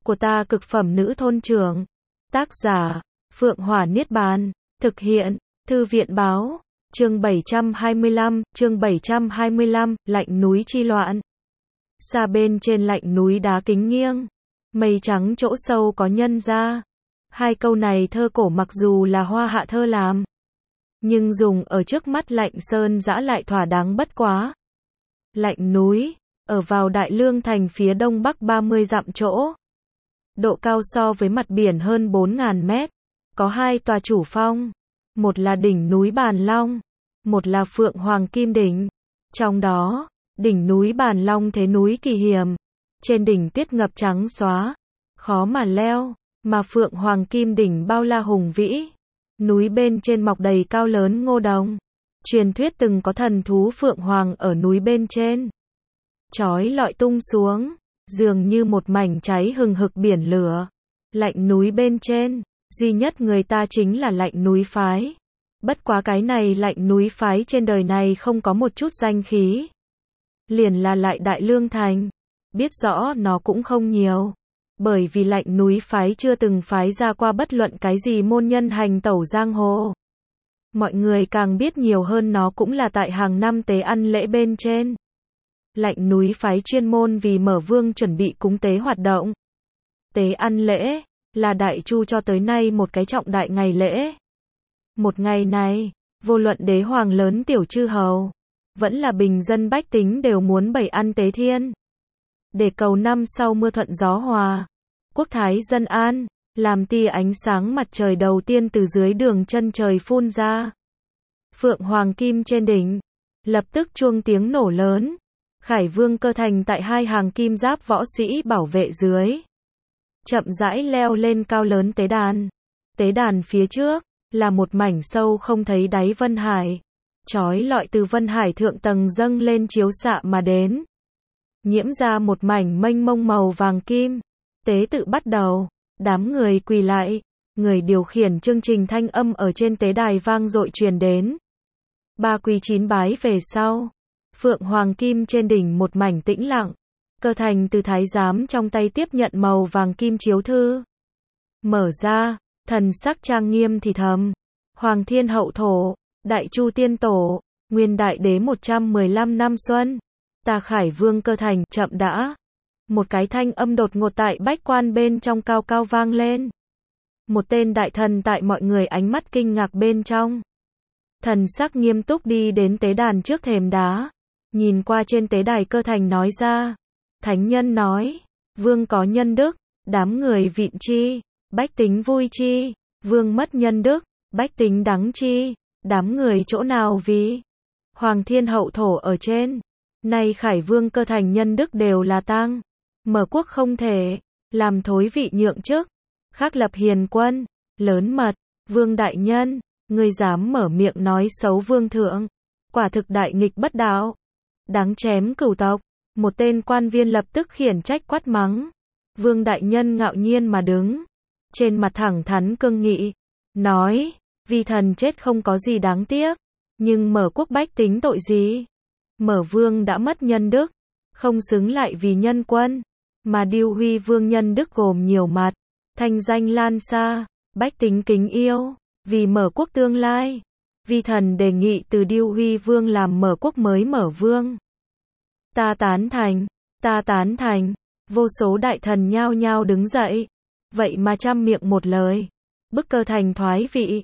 của ta cực phẩm nữ thôn trưởng. Tác giả, Phượng Hỏa Niết Bàn. Thực hiện, Thư viện Báo. Chương 725, lạnh núi chi loạn. Xa bên trên lạnh núi đá kính nghiêng, mây trắng chỗ sâu có nhân ra. Hai câu này thơ cổ mặc dù là Hoa Hạ thơ làm, nhưng dùng ở trước mắt Lạnh Sơn Giã lại thỏa đáng bất quá. Lạnh núi, ở vào Đại Lương thành phía đông bắc 30 dặm chỗ. Độ cao so với mặt biển hơn 4.000 mét. Có hai tòa chủ phong. Một là đỉnh núi Bàn Long, một là Phượng Hoàng Kim Đỉnh. Trong đó, đỉnh núi Bàn Long thế núi kỳ hiểm. Trên đỉnh tuyết ngập trắng xóa, khó mà leo, mà Phượng Hoàng Kim Đỉnh bao la hùng vĩ. Núi bên trên mọc đầy cao lớn ngô đồng. Truyền thuyết từng có thần thú Phượng Hoàng ở núi bên trên. Chói lọi tung xuống, dường như một mảnh cháy hừng hực biển lửa. Lạnh núi bên trên, duy nhất người ta chính là Lạnh núi phái. Bất quá cái này Lạnh núi phái trên đời này không có một chút danh khí. Liền là lại Đại Lương thành. Biết rõ nó cũng không nhiều. Bởi vì Lạnh núi phái chưa từng phái ra qua bất luận cái gì môn nhân hành tẩu giang hồ. Mọi người càng biết nhiều hơn nó cũng là tại hàng năm tế ăn lễ bên trên. Lạnh núi phái chuyên môn vì mở vương chuẩn bị cúng tế hoạt động. Tế ăn lễ là Đại Chu cho tới nay một cái trọng đại ngày lễ. Một ngày này, vô luận đế hoàng lớn tiểu chư hầu, vẫn là bình dân bách tính đều muốn bày ăn tế thiên. Để cầu năm sau mưa thuận gió hòa, quốc thái dân an, làm tia ánh sáng mặt trời đầu tiên từ dưới đường chân trời phun ra. Phượng Hoàng Kim trên đỉnh, lập tức chuông tiếng nổ lớn. Khải Vương Cơ Thành tại hai hàng kim giáp võ sĩ bảo vệ dưới, chậm rãi leo lên cao lớn tế đàn. Tế đàn phía trước là một mảnh sâu không thấy đáy vân hải, chói lọi từ vân hải thượng tầng dâng lên chiếu xạ mà đến, nhiễm ra một mảnh mênh mông màu vàng kim. Tế tự bắt đầu, đám người quỳ lại, người điều khiển chương trình thanh âm ở trên tế đài vang dội truyền đến. Ba quỳ chín bái về sau, Phượng Hoàng Kim trên đỉnh một mảnh tĩnh lặng. Cơ Thành từ thái giám trong tay tiếp nhận màu vàng kim chiếu thư. Mở ra, thần sắc trang nghiêm thì thầm. Hoàng Thiên Hậu Thổ, Đại Chu Tiên Tổ, Nguyên Đại Đế 115 năm xuân. Ta Khải Vương Cơ Thành, chậm đã. Một cái thanh âm đột ngột tại bách quan bên trong cao cao vang lên. Một tên đại thần tại mọi người ánh mắt kinh ngạc bên trong. Thần sắc nghiêm túc đi đến tế đàn trước thềm đá. Nhìn qua trên tế đài Cơ Thành nói ra. Thánh nhân nói, vương có nhân đức, đám người vịn chi, bách tính vui chi, vương mất nhân đức, bách tính đắng chi, đám người chỗ nào vì. Hoàng Thiên Hậu Thổ ở trên, nay Khải Vương Cơ Thành nhân đức đều là tang. Mở quốc không thể, làm thối vị nhượng chức, khắc lập hiền quân, lớn mật, vương đại nhân, ngươi dám mở miệng nói xấu vương thượng, quả thực đại nghịch bất đạo, đáng chém cửu tộc. Một tên quan viên lập tức khiển trách quát mắng. Vương đại nhân ngạo nhiên mà đứng, trên mặt thẳng thắn cương nghị, nói, vi thần chết không có gì đáng tiếc, nhưng mở quốc bách tính tội gì? Mở vương đã mất nhân đức, không xứng lại vì nhân quân, mà Điêu Huy vương nhân đức gồm nhiều mặt, thanh danh lan xa, bách tính kính yêu, vì mở quốc tương lai, vi thần đề nghị từ Điêu Huy vương làm mở quốc mới mở vương. Ta tán thành, vô số đại thần nhao nhao đứng dậy, vậy mà trăm miệng một lời, bức Cơ Thành thoái vị.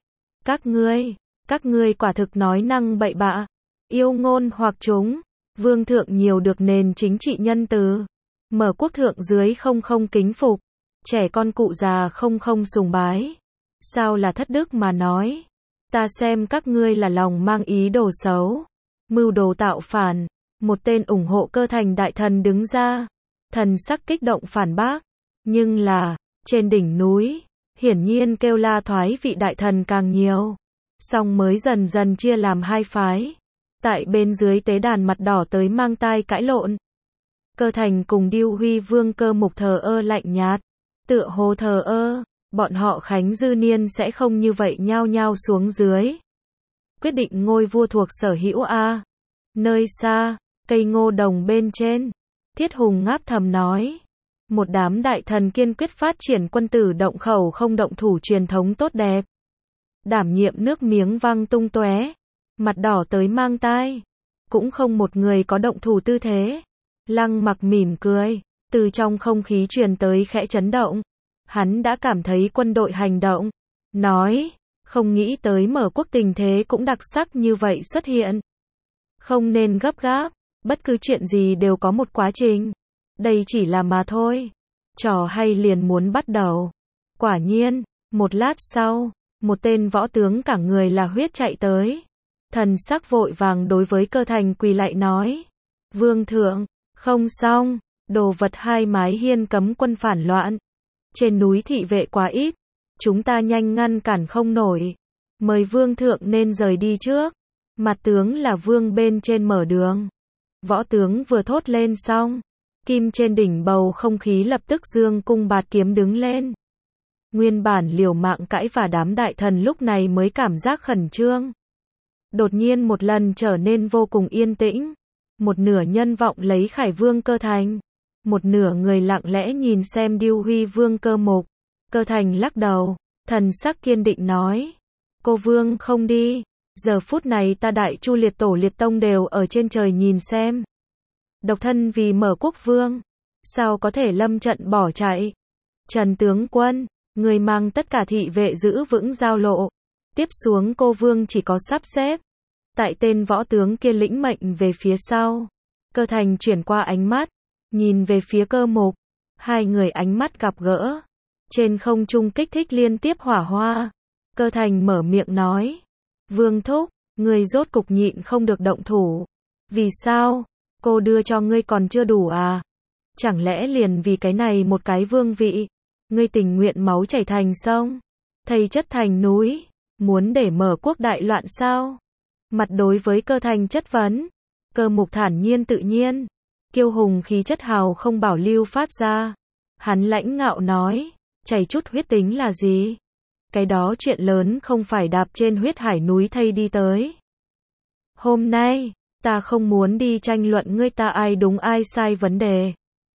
Các ngươi quả thực nói năng bậy bạ, yêu ngôn hoặc chúng, vương thượng nhiều được nền chính trị nhân từ, mở quốc thượng dưới không kính phục, trẻ con cụ già không sùng bái, sao là thất đức mà nói, ta xem các ngươi là lòng mang ý đồ xấu, mưu đồ tạo phản. Một tên ủng hộ Cơ Thành đại thần đứng ra, thần sắc kích động phản bác, nhưng là, trên đỉnh núi, hiển nhiên kêu la thoái vị đại thần càng nhiều, song mới dần dần chia làm hai phái, tại bên dưới tế đàn mặt đỏ tới mang tai cãi lộn. Cơ Thành cùng Điêu Huy vương Cơ Mục thờ ơ lạnh nhạt, tựa hồ thờ ơ, bọn họ Khánh Dư Niên sẽ không như vậy nhao nhao xuống dưới. Quyết định ngôi vua thuộc sở hữu a. Nơi xa, cây ngô đồng bên trên, Thiết Hùng ngáp thầm nói, Một đám đại thần kiên quyết phát triển quân tử động khẩu không động thủ truyền thống tốt đẹp. Đảm nhiệm nước miếng văng tung tóe, mặt đỏ tới mang tai. Cũng không một người có động thủ tư thế. Lăng Mặc mỉm cười, từ trong không khí truyền tới khẽ chấn động. Hắn đã cảm thấy quân đội hành động. Nói, không nghĩ tới Mở Quốc tình thế cũng đặc sắc như vậy xuất hiện. Không nên gấp gáp, bất cứ chuyện gì đều có một quá trình. Đây chỉ là mà thôi. Trò hay liền muốn bắt đầu. Quả nhiên, một lát sau, một tên võ tướng cả người là huyết chạy tới. Thần sắc vội vàng đối với Cơ Thành quỳ lạy nói. Vương thượng, không xong, đồ vật hai mái hiên cấm quân phản loạn. Trên núi thị vệ quá ít, chúng ta nhanh ngăn cản không nổi. Mời vương thượng nên rời đi trước. Mặt tướng là vương bên trên mở đường. Võ tướng vừa thốt lên xong, kim trên đỉnh bầu không khí lập tức dương cung bạt kiếm đứng lên. Nguyên bản liều mạng cãi và đám đại thần lúc này mới cảm giác khẩn trương. Đột nhiên một lần trở nên vô cùng yên tĩnh. Một nửa nhân vọng lấy Khải Vương Cơ Thành. Một nửa người lặng lẽ nhìn xem Điêu Huy Vương Cơ Mục. Cơ Thành lắc đầu, thần sắc kiên định nói. Cô Vương không đi. Giờ phút này ta Đại Chu liệt tổ liệt tông đều ở trên trời nhìn xem. Độc thân vì Mở Quốc vương. Sao có thể lâm trận bỏ chạy. Trần tướng quân, người mang tất cả thị vệ giữ vững giao lộ. Tiếp xuống cô Vương chỉ có sắp xếp. Tại tên võ tướng kia lĩnh mệnh về phía sau. Cơ Thành chuyển qua ánh mắt, nhìn về phía Cơ Mục. Hai người ánh mắt gặp gỡ. Trên không trung kích thích liên tiếp hỏa hoa. Cơ Thành mở miệng nói. Vương thúc, người rốt cục nhịn không được động thủ. Vì sao? Cô đưa cho ngươi còn chưa đủ à? Chẳng lẽ liền vì cái này một cái vương vị, ngươi tình nguyện máu chảy thành sông, thây chất thành núi, muốn để Mở Quốc đại loạn sao? Mặt đối với Cơ Thành chất vấn, Cơ Mục thản nhiên tự nhiên, kiêu hùng khí chất hào không bảo lưu phát ra. Hắn lãnh ngạo nói, chảy chút huyết tính là gì? Cái đó chuyện lớn không phải đạp trên huyết hải núi thây đi tới. Hôm nay, ta không muốn đi tranh luận ngươi ta ai đúng ai sai vấn đề.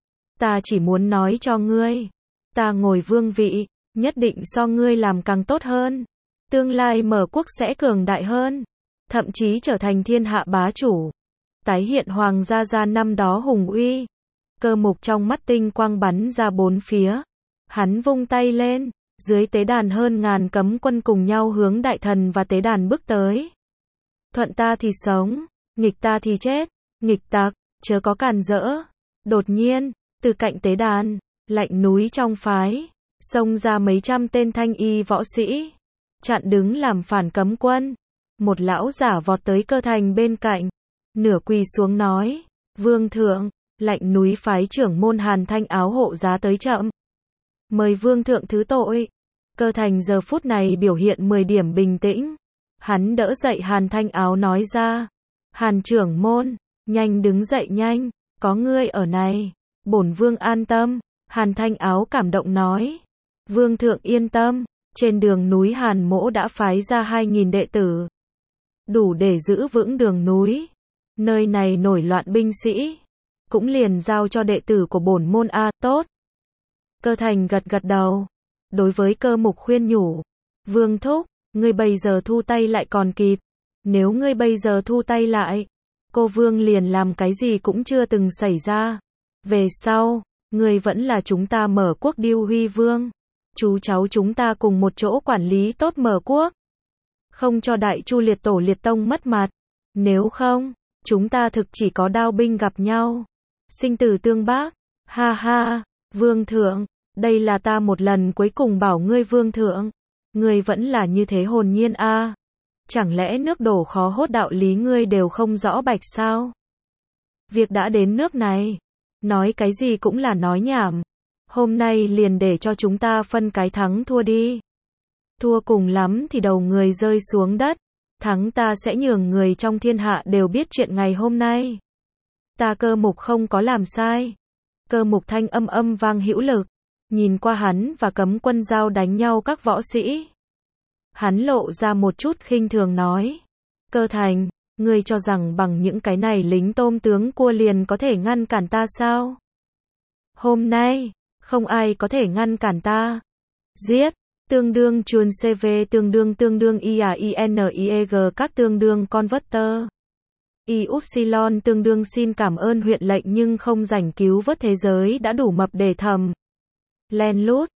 Ta chỉ muốn nói cho ngươi, ta ngồi vương vị, nhất định so ngươi làm càng tốt hơn. Tương lai Mở Quốc sẽ cường đại hơn, thậm chí trở thành thiên hạ bá chủ. Tái hiện hoàng gia năm đó hùng uy. Cơ Mục trong mắt tinh quang bắn ra bốn phía. Hắn vung tay lên, dưới tế đàn hơn ngàn cấm quân cùng nhau hướng đại thần và tế đàn bước tới. Thuận ta thì sống, nghịch ta thì chết, nghịch tặc, chớ có càn rỡ. Đột nhiên, từ cạnh tế đàn, lạnh núi trong phái, xông ra mấy trăm tên thanh y võ sĩ, chặn đứng làm phản cấm quân. Một lão giả vọt tới Cơ Thành bên cạnh, nửa quỳ xuống nói, Vương thượng, lạnh núi phái trưởng môn Hàn Thanh Áo hộ giá tới chậm. Mời Vương thượng thứ tội. Cơ Thành giờ phút này biểu hiện 10 điểm bình tĩnh. Hắn đỡ dậy Hàn Thanh Áo nói ra, Hàn trưởng môn, nhanh đứng dậy nhanh, có ngươi ở này, bổn vương an tâm. Hàn Thanh Áo cảm động nói, Vương thượng yên tâm, trên đường núi Hàn Mỗ đã phái ra 2.000 đệ tử, đủ để giữ vững đường núi. Nơi này nổi loạn binh sĩ, cũng liền giao cho đệ tử của bổn môn a, tốt. Cơ Thành gật gật đầu, đối với Cơ Mục khuyên nhủ, Vương thúc, ngươi bây giờ thu tay lại còn kịp, nếu ngươi bây giờ thu tay lại, cô Vương liền làm cái gì cũng chưa từng xảy ra. Về sau, ngươi vẫn là chúng ta Mở Quốc Điêu Huy Vương, chú cháu chúng ta cùng một chỗ quản lý tốt Mở Quốc, không cho Đại Chu liệt tổ liệt tông mất mặt. Nếu không, chúng ta thực chỉ có đao binh gặp nhau, sinh tử tương bác. Ha ha, Vương thượng, đây là ta một lần cuối cùng bảo ngươi Vương thượng, ngươi vẫn là như thế hồn nhiên a. Chẳng lẽ nước đổ khó hốt đạo lý ngươi đều không rõ bạch sao? Việc đã đến nước này, nói cái gì cũng là nói nhảm. Hôm nay liền để cho chúng ta phân cái thắng thua đi. Thua cùng lắm thì đầu người rơi xuống đất, thắng ta sẽ nhường người trong thiên hạ đều biết chuyện ngày hôm nay. Ta Cơ Mục không có làm sai. Cơ Mục thanh âm vang hữu lực, nhìn qua hắn và cấm quân giao đánh nhau các võ sĩ. Hắn lộ ra một chút khinh thường nói, Cơ Thành, ngươi cho rằng bằng những cái này lính tôm tướng cua liền có thể ngăn cản ta sao? Hôm nay, Không ai có thể ngăn cản ta. Giết. Tương đương chuồn CV tương đương IAINIEG các tương đương converter. Y tương đương xin cảm ơn huyện lệnh nhưng không rảnh cứu vớt thế giới đã đủ mập để thầm. Len lút.